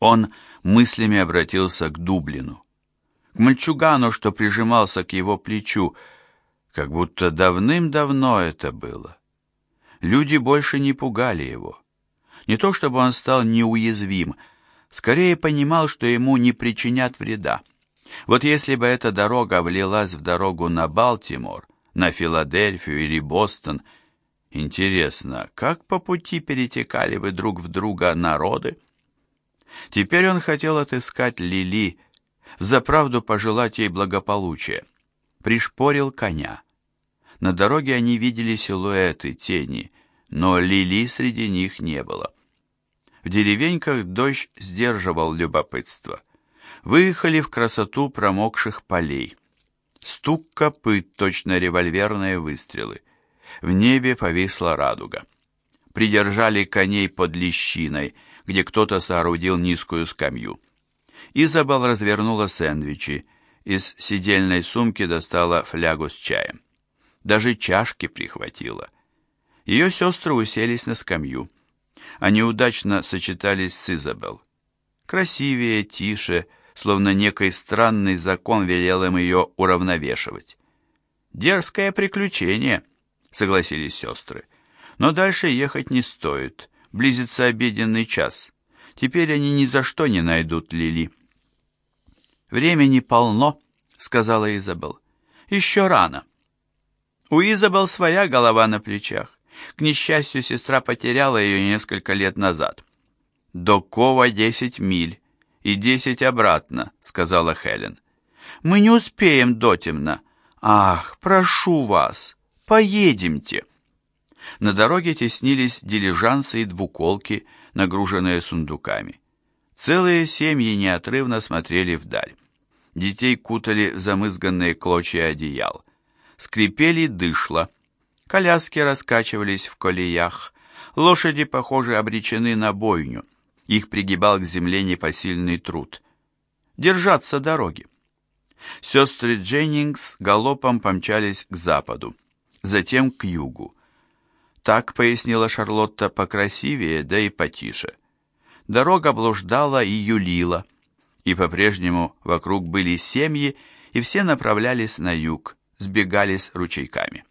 Он мыслями обратился к Дублину, к мальчугану, что прижимался к его плечу, как будто давным-давно это было. Люди больше не пугали его. Не то чтобы он стал неуязвим, скорее понимал, что ему не причинят вреда. Вот если бы эта дорога влилась в дорогу на Балтимор, на Филадельфию или Бостон, интересно, как по пути перетекали бы друг в друга народы? Теперь он хотел отыскать Лили, взаправду пожелать ей благополучия. Пришпорил коня. На дороге они видели силуэты, тени, но Лили среди них не было. В деревеньках дождь сдерживал любопытство. Выехали в красоту промокших полей. Стук копыт, точно револьверные выстрелы. В небе повисла радуга. Придержали коней под лещиной, где кто-то соорудил низкую скамью. Изабелл развернула сэндвичи, из сидельной сумки достала флягу с чаем. Даже чашки прихватила. Ее сестры уселись на скамью. Они удачно сочетались с Изабелл. Красивее, тише, словно некий странный закон велел им ее уравновешивать. «Дерзкое приключение», — согласились сестры. «Но дальше ехать не стоит. Близится обеденный час. Теперь они ни за что не найдут Лили». «Времени полно», — сказала Изабелл. «Еще рано». У Изабелл своя голова на плечах. К несчастью, сестра потеряла ее несколько лет назад. «До Кова 10 миль и 10 обратно», — сказала Хелен. «Мы не успеем дотемно. Ах, прошу вас, поедемте». На дороге теснились дилижансы и двуколки, нагруженные сундуками. Целые семьи неотрывно смотрели вдаль. Детей кутали в замызганные клочья одеял. Скрипели дышла. Коляски раскачивались в колеях. Лошади, похоже, обречены на бойню. Их пригибал к земле непосильный труд. Держаться дороги. Сестры Дженнингс галопом помчались к западу, затем к югу. Так, пояснила Шарлотта, покрасивее, да и потише. Дорога блуждала и юлила, и по-прежнему вокруг были семьи, и все направлялись на юг, сбегались ручейками.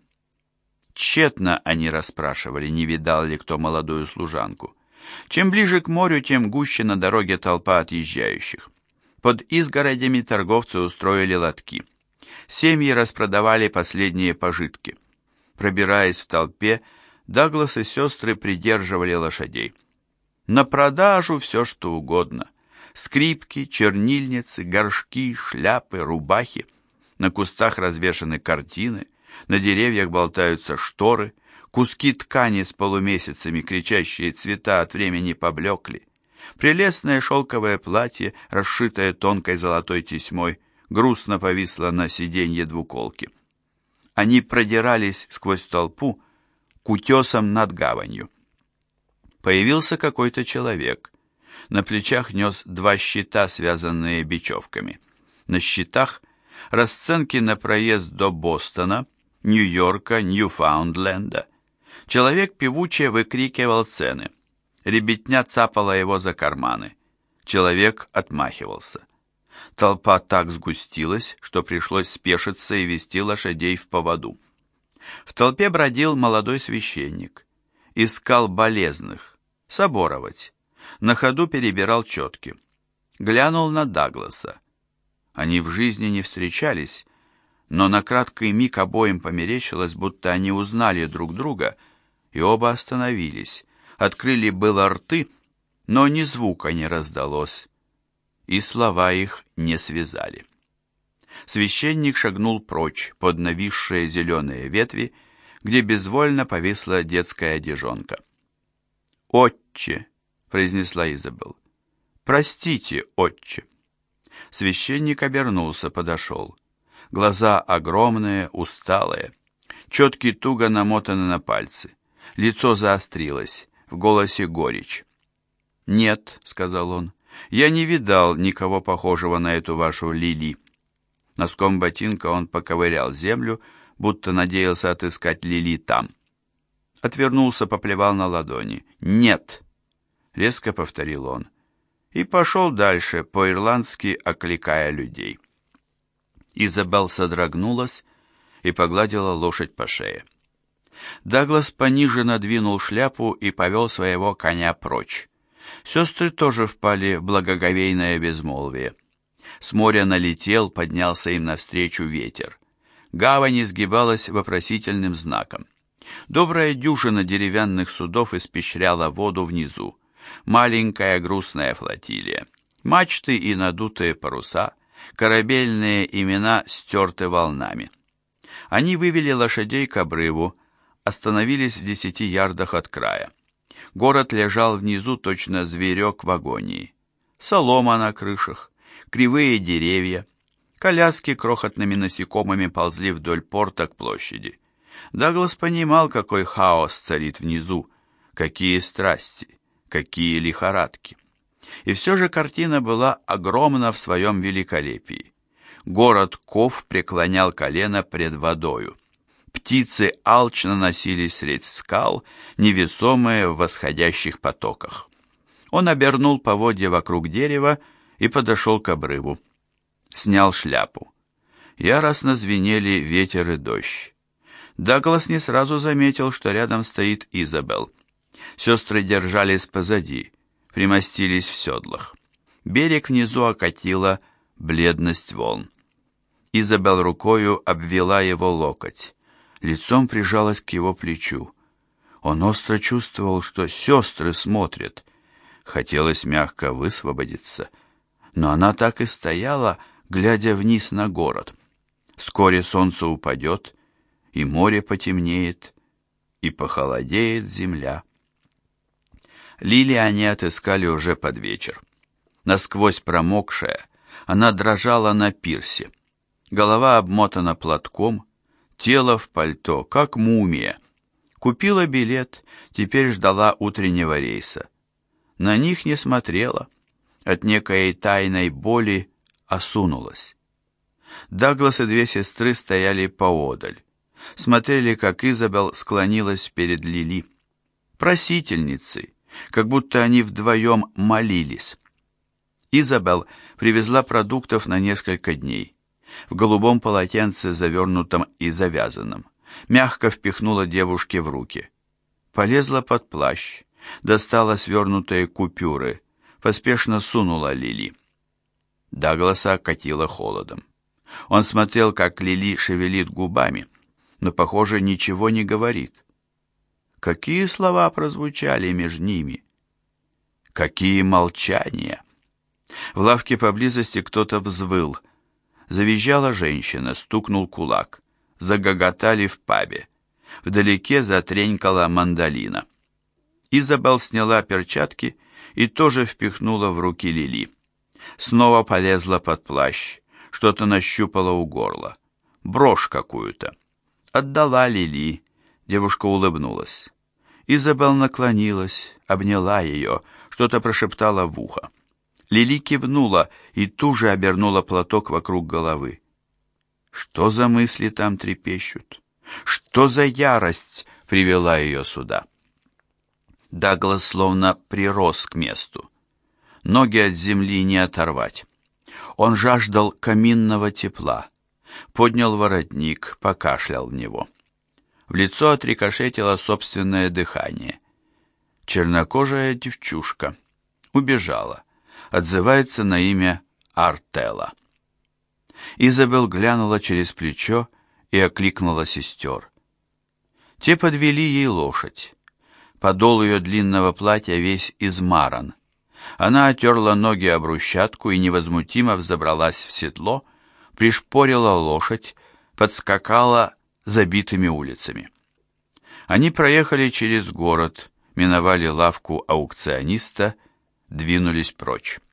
Тщетно они расспрашивали, не видал ли кто молодую служанку. Чем ближе к морю, тем гуще на дороге толпа отъезжающих. Под изгородями торговцы устроили лотки. Семьи распродавали последние пожитки. Пробираясь в толпе, Даглас и сестры придерживали лошадей. На продажу все, что угодно. Скрипки, чернильницы, горшки, шляпы, рубахи. На кустах развешаны картины, на деревьях болтаются шторы, куски ткани с полумесяцами, кричащие цвета от времени поблекли. Прелестное шелковое платье, расшитое тонкой золотой тесьмой, грустно повисло на сиденье двуколки. Они продирались сквозь толпу к утесам над гаванью. Появился какой-то человек. На плечах нес 2 щита, связанные бечевками. На щитах расценки на проезд до Бостона, Нью-Йорка, Ньюфаундленда. Человек певуче выкрикивал цены. Ребятня цапала его за карманы. Человек отмахивался. Толпа так сгустилась, что пришлось спешиться и вести лошадей в поводу. В толпе бродил молодой священник. Искал болезных, соборовать. На ходу перебирал четки. Глянул на Дагласа. Они в жизни не встречались, но на краткий миг обоим померещилось, будто они узнали друг друга, и оба остановились. Открыли было рты, но ни звука не раздалось, и слова их не связали. Священник шагнул прочь под нависшие зеленые ветви, где безвольно повисла детская одежонка. «Отче!» — произнесла Изабелл. «Простите, отче!» Священник обернулся, подошел. Глаза огромные, усталые. Четки туго намотаны на пальцы. Лицо заострилось, в голосе горечь. «Нет», — сказал он, — «я не видал никого похожего на эту вашу Лили». Носком ботинка он поковырял землю, будто надеялся отыскать Лили там. Отвернулся, поплевал на ладони. «Нет», — резко повторил он. и пошел дальше, по-ирландски окликая людей. Изабелл содрогнулась и погладила лошадь по шее. Даглас пониже надвинул шляпу и повел своего коня прочь. Сестры тоже впали в благоговейное безмолвие. С моря налетел, поднялся им навстречу ветер. Гавань изгибалась вопросительным знаком. Добрая дюжина деревянных судов испещряла воду внизу. Маленькая грустная флотилия. Мачты и надутые паруса, корабельные имена стерты волнами. Они вывели лошадей к обрыву, остановились в 10 ярдах от края. Город лежал внизу, точно зверек в агонии. Солома на крышах, кривые деревья, коляски крохотными насекомыми ползли вдоль порта к площади. Даглас понимал, какой хаос царит внизу, какие страсти, какие лихорадки. И все же картина была огромна в своем великолепии. Город Ков преклонял колено пред водою. Птицы алчно носились средь скал, невесомые в восходящих потоках. Он обернул поводья вокруг дерева и подошел к обрыву. Снял шляпу. Яростно звенели ветер и дождь. Даглас не сразу заметил, что рядом стоит Изабелл. Сестры держались позади, примостились в седлах. Берег внизу окатила бледность волн. Изабелл рукою обвела его локоть. Лицом прижалась к его плечу. Он остро чувствовал, что сестры смотрят. Хотелось мягко высвободиться, но она так и стояла, глядя вниз на город. Вскоре солнце упадет, и море потемнеет, и похолодеет земля. Лили они отыскали уже под вечер. Насквозь промокшая, она дрожала на пирсе. Голова обмотана платком, тело в пальто, как мумия. Купила билет, теперь ждала утреннего рейса. На них не смотрела, от некой тайной боли осунулась. Даглас и 2 сестры стояли поодаль, смотрели, как Изабелл склонилась перед Лили. Просительницей, как будто они вдвоем молились. Изабелл привезла продуктов на несколько дней. В голубом полотенце, завернутом и завязанном. Мягко впихнула девушке в руки. Полезла под плащ, достала свернутые купюры, поспешно сунула Лили. Дагласа окатило холодом. Он смотрел, как Лили шевелит губами, но, похоже, ничего не говорит. Какие слова прозвучали между ними? Какие молчания! В лавке поблизости кто-то взвыл. Завизжала женщина, стукнул кулак. Загоготали в пабе. Вдалеке затренькала мандолина. Изабелл сняла перчатки и тоже впихнула в руки Лили. Снова полезла под плащ, что-то нащупала у горла. Брошь какую-то. Отдала Лили. Девушка улыбнулась. Изабелл наклонилась, обняла ее, что-то прошептала в ухо. Лили кивнула и туже обернула платок вокруг головы. Что за мысли там трепещут? Что за ярость привела ее сюда? Даглас словно прирос к месту. Ноги от земли не оторвать. Он жаждал каминного тепла. Поднял воротник, покашлял в него. В лицо отрикошетило собственное дыхание. Чернокожая девчушка. Убежала. Отзывается на имя Артелла. Изабелл глянула через плечо и окликнула сестер. Те подвели ей лошадь. Подол ее длинного платья весь измаран. Она отерла ноги об брусчатку и невозмутимо взобралась в седло, пришпорила лошадь, подскакала забитыми улицами. Они проехали через город, миновали лавку аукциониста, двинулись прочь.